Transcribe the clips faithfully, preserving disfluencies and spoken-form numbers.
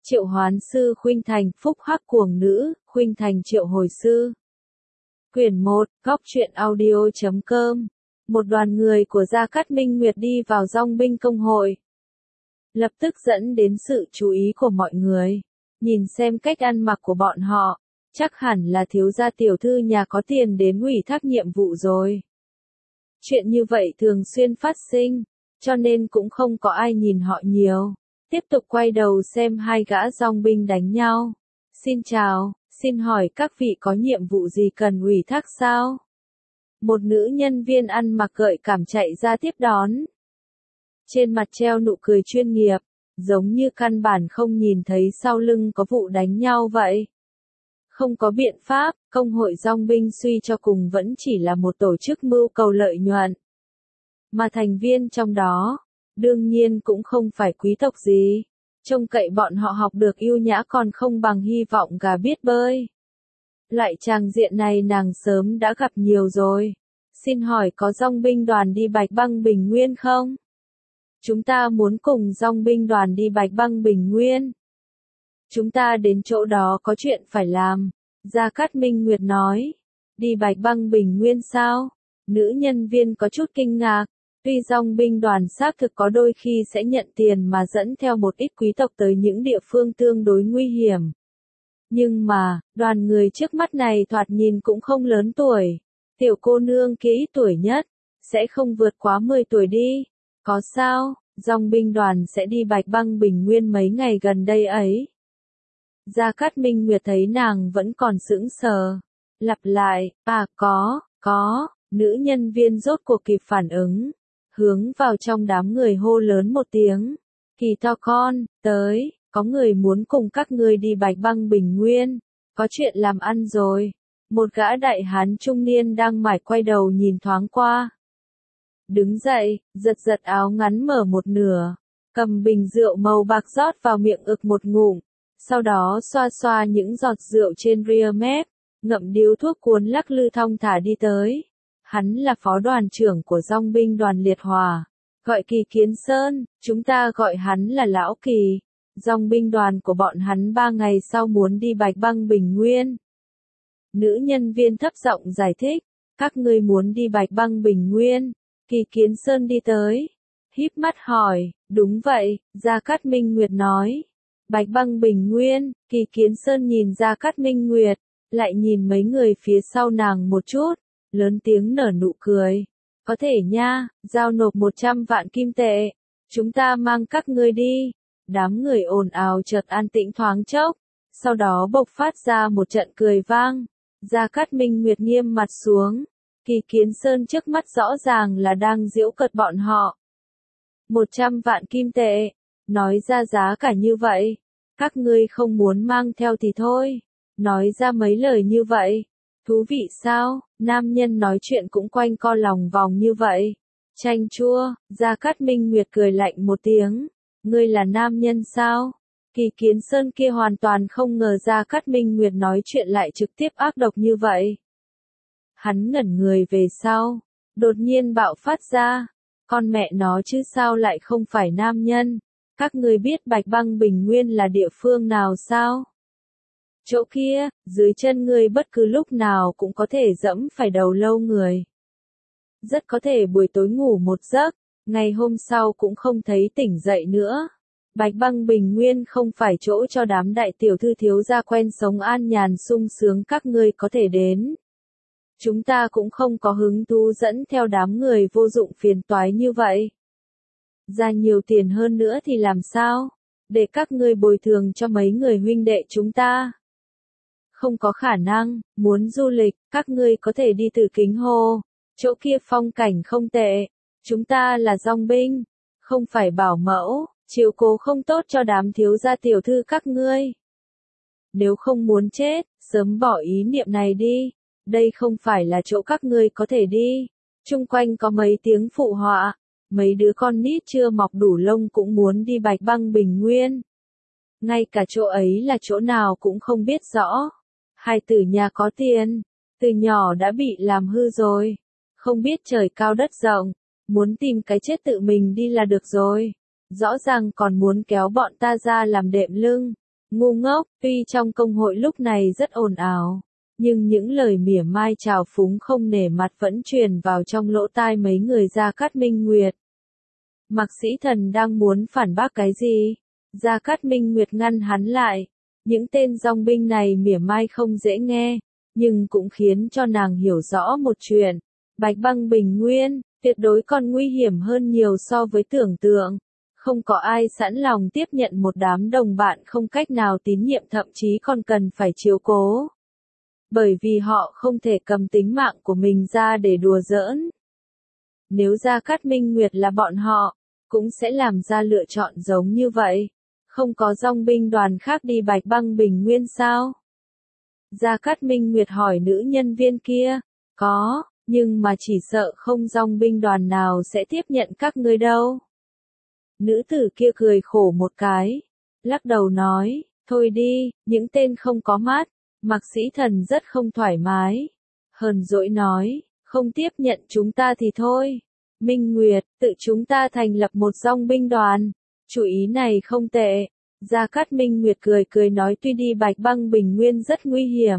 Triệu hoán sư khuynh thành, phúc hắc cuồng nữ, khuynh thành triệu hồi sư. Quyển một, góc truyện audio chấm com. Một đoàn người của Gia Cát Minh Nguyệt đi vào dòng binh công hội. Lập tức dẫn đến sự chú ý của mọi người. Nhìn xem cách ăn mặc của bọn họ, chắc hẳn là thiếu gia tiểu thư nhà có tiền đến ủy thác nhiệm vụ rồi. Chuyện như vậy thường xuyên phát sinh, cho nên cũng không có ai nhìn họ nhiều. Tiếp tục quay đầu xem hai gã dòng binh đánh nhau. Xin chào, xin hỏi các vị có nhiệm vụ gì cần ủy thác sao? Một nữ nhân viên ăn mặc gợi cảm chạy ra tiếp đón. Trên mặt treo nụ cười chuyên nghiệp, giống như căn bản không nhìn thấy sau lưng có vụ đánh nhau vậy. Không có biện pháp, công hội dòng binh suy cho cùng vẫn chỉ là một tổ chức mưu cầu lợi nhuận. Mà thành viên trong đó, đương nhiên cũng không phải quý tộc gì. Trông cậy bọn họ học được yêu nhã còn không bằng hy vọng gà biết bơi. Loại tràng diện này nàng sớm đã gặp nhiều rồi. Xin hỏi có dòng binh đoàn đi Bạch Băng Bình Nguyên không? Chúng ta muốn cùng dòng binh đoàn đi Bạch Băng Bình Nguyên. Chúng ta đến chỗ đó có chuyện phải làm. Gia Cát Minh Nguyệt nói. Đi Bạch Băng Bình Nguyên sao? Nữ nhân viên có chút kinh ngạc. Tuy dòng binh đoàn xác thực có đôi khi sẽ nhận tiền mà dẫn theo một ít quý tộc tới những địa phương tương đối nguy hiểm. Nhưng mà, đoàn người trước mắt này thoạt nhìn cũng không lớn tuổi. Tiểu cô nương kia ít tuổi nhất, sẽ không vượt quá mười tuổi đi. Có sao, dòng binh đoàn sẽ đi Bạch Băng Bình Nguyên mấy ngày gần đây ấy. Gia Cát Minh Nguyệt thấy nàng vẫn còn sững sờ. Lặp lại, à có, có, nữ nhân viên rốt cuộc kịp phản ứng. Hướng vào trong đám người hô lớn một tiếng. Kỳ to con, tới, có người muốn cùng các ngươi đi Bạch Băng Bình Nguyên. Có chuyện làm ăn rồi. Một gã đại hán trung niên đang mải quay đầu nhìn thoáng qua. Đứng dậy, giật giật áo ngắn mở một nửa. Cầm bình rượu màu bạc rót vào miệng ực một ngụm. Sau đó xoa xoa những giọt rượu trên ria mép. Ngậm điếu thuốc cuốn lắc lư thong thả đi tới. Hắn là phó đoàn trưởng của dòng binh đoàn Liệt Hòa. Gọi Kỳ Kiến Sơn, chúng ta gọi hắn là Lão Kỳ. Dòng binh đoàn của bọn hắn ba ngày sau muốn đi Bạch Băng Bình Nguyên. Nữ nhân viên thấp giọng giải thích. Các ngươi muốn đi Bạch Băng Bình Nguyên. Kỳ Kiến Sơn đi tới. Híp mắt hỏi, đúng vậy, Gia Cát Minh Nguyệt nói. Bạch Băng Bình Nguyên, Kỳ Kiến Sơn nhìn Gia Cát Minh Nguyệt, lại nhìn mấy người phía sau nàng một chút. Lớn tiếng nở nụ cười. Có thể nha, giao nộp một trăm vạn kim tệ. Chúng ta mang các ngươi đi. Đám người ồn ào chợt an tĩnh thoáng chốc. Sau đó bộc phát ra một trận cười vang. Gia Cát Minh Nguyệt nghiêm mặt xuống. Kỳ Kiến Sơn trước mắt rõ ràng là đang giễu cợt bọn họ. Một trăm vạn kim tệ. Nói ra giá cả như vậy. Các ngươi không muốn mang theo thì thôi. Nói ra mấy lời như vậy. Thú vị sao, nam nhân nói chuyện cũng quanh co lòng vòng như vậy. Chanh chua, Gia Cát Minh Nguyệt cười lạnh một tiếng. Ngươi là nam nhân sao? Kỳ Kiến Sơn kia hoàn toàn không ngờ Gia Cát Minh Nguyệt nói chuyện lại trực tiếp ác độc như vậy. Hắn ngẩn người về sau, đột nhiên bạo phát ra. Con mẹ nó chứ sao lại không phải nam nhân? Các ngươi biết Bạch Băng Bình Nguyên là địa phương nào sao? Chỗ kia, dưới chân ngươi bất cứ lúc nào cũng có thể dẫm phải đầu lâu người. Rất có thể buổi tối ngủ một giấc, ngày hôm sau cũng không thấy tỉnh dậy nữa. Bạch Băng Bình Nguyên không phải chỗ cho đám đại tiểu thư thiếu gia quen sống an nhàn sung sướng các ngươi có thể đến. Chúng ta cũng không có hứng thú dẫn theo đám người vô dụng phiền toái như vậy. Ra nhiều tiền hơn nữa thì làm sao? Để các ngươi bồi thường cho mấy người huynh đệ chúng ta. Không có khả năng, muốn du lịch, các ngươi có thể đi từ Kính Hồ. Chỗ kia phong cảnh không tệ. Chúng ta là dòng binh, không phải bảo mẫu, chiếu cố không tốt cho đám thiếu gia tiểu thư các ngươi. Nếu không muốn chết, sớm bỏ ý niệm này đi. Đây không phải là chỗ các ngươi có thể đi. Chung quanh có mấy tiếng phụ họa. Mấy đứa con nít chưa mọc đủ lông cũng muốn đi Bạch Băng Bình Nguyên. Ngay cả chỗ ấy là chỗ nào cũng không biết rõ. Hai tử nhà có tiền, từ nhỏ đã bị làm hư rồi. Không biết trời cao đất rộng, muốn tìm cái chết tự mình đi là được rồi. Rõ ràng còn muốn kéo bọn ta ra làm đệm lưng. ngu ngốc, tuy trong công hội lúc này rất ồn ào, nhưng những lời mỉa mai trào phúng không nể mặt vẫn truyền vào trong lỗ tai mấy người Gia Cát Minh Nguyệt. Mạc Sĩ Thần đang muốn phản bác cái gì? Gia Cát Minh Nguyệt ngăn hắn lại. Những tên dòng binh này mỉa mai không dễ nghe, nhưng cũng khiến cho nàng hiểu rõ một chuyện. Bạch Băng Bình Nguyên, tuyệt đối còn nguy hiểm hơn nhiều so với tưởng tượng. Không có ai sẵn lòng tiếp nhận một đám đồng bạn không cách nào tín nhiệm, thậm chí còn cần phải chiếu cố. Bởi vì họ không thể cầm tính mạng của mình ra để đùa giỡn. Nếu Gia Cát Minh Nguyệt là bọn họ, cũng sẽ làm ra lựa chọn giống như vậy. Không có dòng binh đoàn khác đi Bạch Băng Bình Nguyên sao? Gia Cát Minh Nguyệt hỏi nữ nhân viên kia. Có, nhưng mà chỉ sợ không dòng binh đoàn nào sẽ tiếp nhận các ngươi đâu. Nữ tử kia cười khổ một cái, lắc đầu nói, thôi đi, những tên không có mắt. Mạc Sĩ Thần rất không thoải mái. Hờn dỗi nói, không tiếp nhận chúng ta thì thôi. Minh Nguyệt, tự chúng ta thành lập một dòng binh đoàn. Chủ ý này không tệ. Gia Cát Minh Nguyệt cười cười nói tuy đi Bạch Băng Bình Nguyên rất nguy hiểm.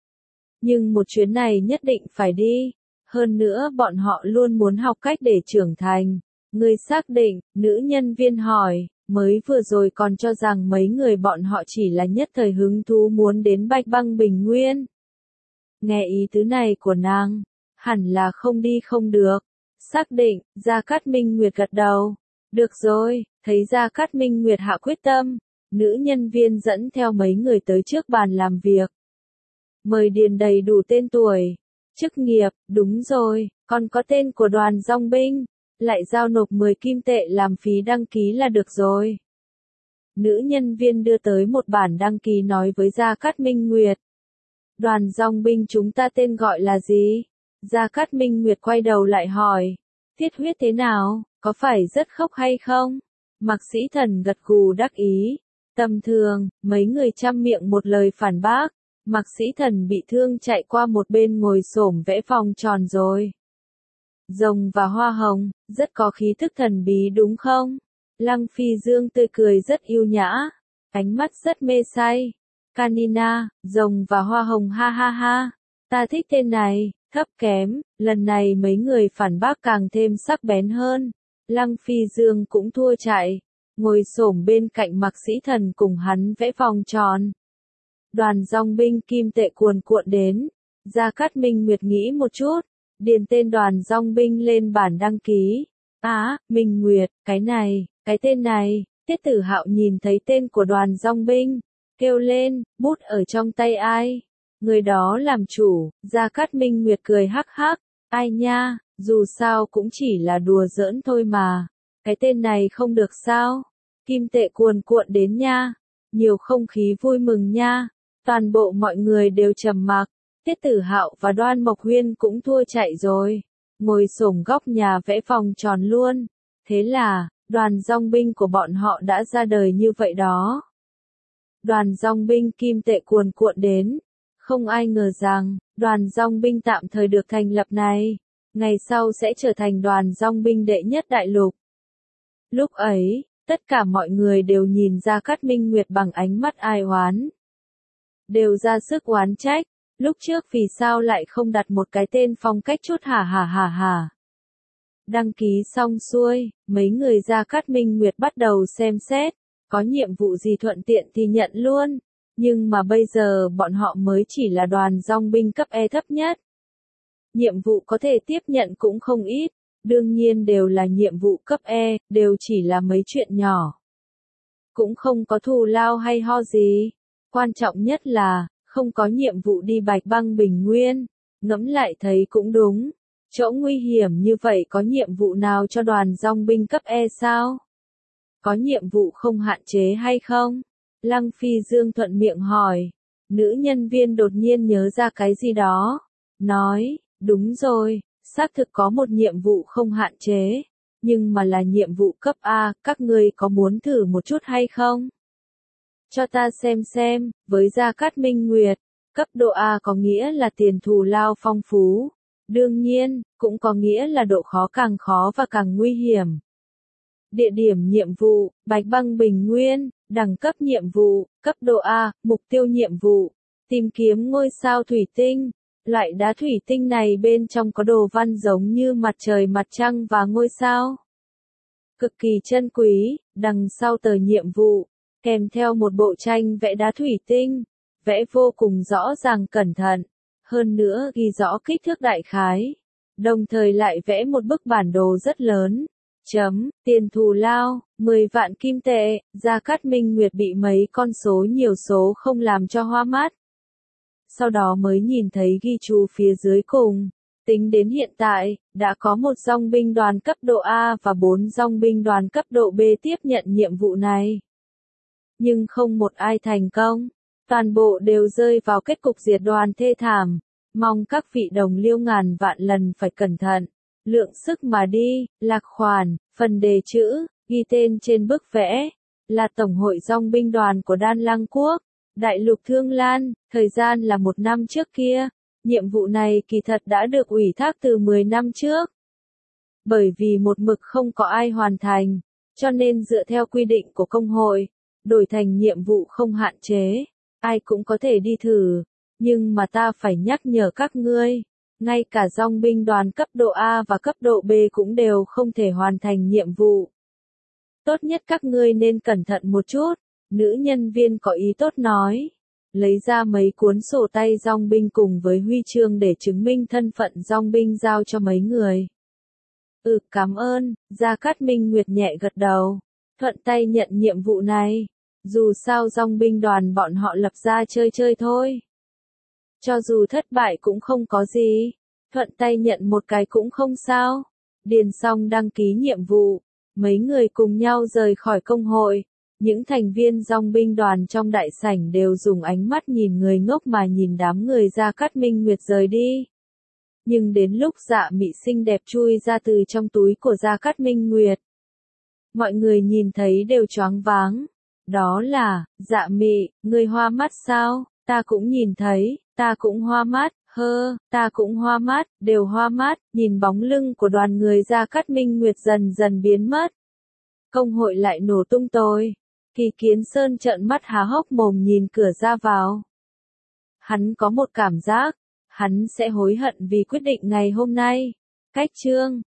Nhưng một chuyến này nhất định phải đi. Hơn nữa bọn họ luôn muốn học cách để trưởng thành. Ngươi xác định, nữ nhân viên hỏi, mới vừa rồi còn cho rằng mấy người bọn họ chỉ là nhất thời hứng thú muốn đến Bạch Băng Bình Nguyên. Nghe ý tứ này của nàng, hẳn là không đi không được. Xác định, Gia Cát Minh Nguyệt gật đầu. Được rồi, thấy Gia Cát Minh Nguyệt hạ quyết tâm, nữ nhân viên dẫn theo mấy người tới trước bàn làm việc. Mời điền đầy đủ tên tuổi, chức nghiệp, đúng rồi, còn có tên của đoàn dòng binh, lại giao nộp mười kim tệ làm phí đăng ký là được rồi. Nữ nhân viên đưa tới một bản đăng ký nói với Gia Cát Minh Nguyệt. Đoàn dòng binh chúng ta tên gọi là gì? Gia Cát Minh Nguyệt quay đầu lại hỏi. Tiết huyết thế nào, có phải rất khóc hay không? Mạc Sĩ Thần gật gù đắc ý. Tầm thường, mấy người chăm miệng một lời phản bác. Mạc Sĩ Thần bị thương chạy qua một bên ngồi xổm vẽ vòng tròn rồi. Rồng và hoa hồng, rất có khí thức thần bí đúng không? Lăng Phi Dương tươi cười rất yêu nhã, ánh mắt rất mê say. Canina, rồng và hoa hồng ha ha ha, ta thích tên này, thấp kém, lần này mấy người phản bác càng thêm sắc bén hơn. Lăng Phi Dương cũng thua chạy, ngồi xổm bên cạnh Mạc Sĩ Thần cùng hắn vẽ vòng tròn. Đoàn dòng binh kim tệ cuồn cuộn đến, Gia Cát Minh Nguyệt nghĩ một chút, điền tên đoàn dòng binh lên bản đăng ký. Á, à, Minh Nguyệt, cái này, cái tên này, Tiết Tử Hạo nhìn thấy tên của đoàn dòng binh, kêu lên, bút ở trong tay ai? Người đó làm chủ. Gia Cát Minh Nguyệt cười hắc hắc, ai nha, dù sao cũng chỉ là đùa giỡn thôi mà. Cái tên này không được sao? Kim tệ cuồn cuộn đến nha, nhiều không khí vui mừng nha. Toàn bộ mọi người đều trầm mặc. Tiết Tử Hạo và Đoan Mộc Huyên cũng thua chạy rồi, ngồi xổm góc nhà vẽ vòng tròn luôn. Thế là, đoàn dòng binh của bọn họ đã ra đời như vậy đó. Đoàn dòng binh kim tệ cuồn cuộn đến. Không ai ngờ rằng, đoàn dòng binh tạm thời được thành lập này, ngày sau sẽ trở thành đoàn dòng binh đệ nhất đại lục. Lúc ấy, tất cả mọi người đều nhìn Gia Cát Minh Nguyệt bằng ánh mắt ai oán. Đều ra sức oán trách, lúc trước vì sao lại không đặt một cái tên phong cách chút hả hả hả hả. Đăng ký xong xuôi, mấy người Gia Cát Minh Nguyệt bắt đầu xem xét, có nhiệm vụ gì thuận tiện thì nhận luôn. Nhưng mà bây giờ bọn họ mới chỉ là đoàn dòng binh cấp E thấp nhất. Nhiệm vụ có thể tiếp nhận cũng không ít, đương nhiên đều là nhiệm vụ cấp E, đều chỉ là mấy chuyện nhỏ. Cũng không có thù lao hay ho gì. Quan trọng nhất là, không có nhiệm vụ đi Bạch Băng Bình Nguyên. Ngẫm lại thấy cũng đúng. Chỗ nguy hiểm như vậy có nhiệm vụ nào cho đoàn dòng binh cấp E sao? Có nhiệm vụ không hạn chế hay không? Lăng Phi Dương thuận miệng hỏi. Nữ nhân viên đột nhiên nhớ ra cái gì đó. Nói, đúng rồi, xác thực có một nhiệm vụ không hạn chế. Nhưng mà là nhiệm vụ cấp A, các ngươi có muốn thử một chút hay không? Cho ta xem xem, với Gia Cát Minh Nguyệt, cấp độ A có nghĩa là tiền thù lao phong phú. Đương nhiên, cũng có nghĩa là độ khó càng khó và càng nguy hiểm. Địa điểm nhiệm vụ, Bạch Băng Bình Nguyên, đẳng cấp nhiệm vụ, cấp độ A, mục tiêu nhiệm vụ, tìm kiếm ngôi sao thủy tinh. Loại đá thủy tinh này bên trong có đồ văn giống như mặt trời, mặt trăng và ngôi sao. Cực kỳ chân quý, đằng sau tờ nhiệm vụ, kèm theo một bộ tranh vẽ đá thủy tinh, vẽ vô cùng rõ ràng cẩn thận, hơn nữa ghi rõ kích thước đại khái, đồng thời lại vẽ một bức bản đồ rất lớn. Chấm, tiền thù lao, mười vạn kim tệ, Gia Cát Minh Nguyệt bị mấy con số nhiều số không làm cho hoa mắt. Sau đó mới nhìn thấy ghi chú phía dưới cùng. Tính đến hiện tại, đã có một dòng binh đoàn cấp độ A và bốn dòng binh đoàn cấp độ B tiếp nhận nhiệm vụ này. Nhưng không một ai thành công. Toàn bộ đều rơi vào kết cục diệt đoàn thê thảm. Mong các vị đồng liêu ngàn vạn lần phải cẩn thận. Lượng sức mà đi, lạc khoản, phần đề chữ, ghi tên trên bức vẽ, là Tổng hội dòng binh đoàn của Đan Lăng Quốc, Đại lục Thương Lan, thời gian là một năm trước kia. Nhiệm vụ này kỳ thật đã được ủy thác từ mười năm trước. Bởi vì một mực không có ai hoàn thành, cho nên dựa theo quy định của công hội, đổi thành nhiệm vụ không hạn chế, ai cũng có thể đi thử, nhưng mà ta phải nhắc nhở các ngươi, ngay cả dòng binh đoàn cấp độ A và cấp độ B cũng đều không thể hoàn thành nhiệm vụ. Tốt nhất các ngươi nên cẩn thận một chút, nữ nhân viên có ý tốt nói. Lấy ra mấy cuốn sổ tay dòng binh cùng với huy chương để chứng minh thân phận dòng binh giao cho mấy người. Ừ, cảm ơn, Gia Cát Minh Nguyệt nhẹ gật đầu, thuận tay nhận nhiệm vụ này. Dù sao dòng binh đoàn bọn họ lập ra chơi chơi thôi. Cho dù thất bại cũng không có gì, thuận tay nhận một cái cũng không sao. Điền xong đăng ký nhiệm vụ, mấy người cùng nhau rời khỏi công hội. Những thành viên dòng binh đoàn trong đại sảnh đều dùng ánh mắt nhìn người ngốc mà nhìn đám người Gia Cát Minh Nguyệt rời đi. Nhưng đến lúc Dạ Mị xinh đẹp chui ra từ trong túi của Gia Cát Minh Nguyệt, mọi người nhìn thấy đều choáng váng. Đó là, Dạ Mị, ngươi hoa mắt sao? Ta cũng nhìn thấy, ta cũng hoa mắt, hơ, ta cũng hoa mắt, đều hoa mắt, nhìn bóng lưng của đoàn người Gia Cát Minh Nguyệt dần dần biến mất. Công hội lại nổ tung tồi. Kỳ Kiến Sơn trợn mắt há hốc mồm nhìn cửa ra vào. Hắn có một cảm giác, hắn sẽ hối hận vì quyết định ngày hôm nay. Cách chương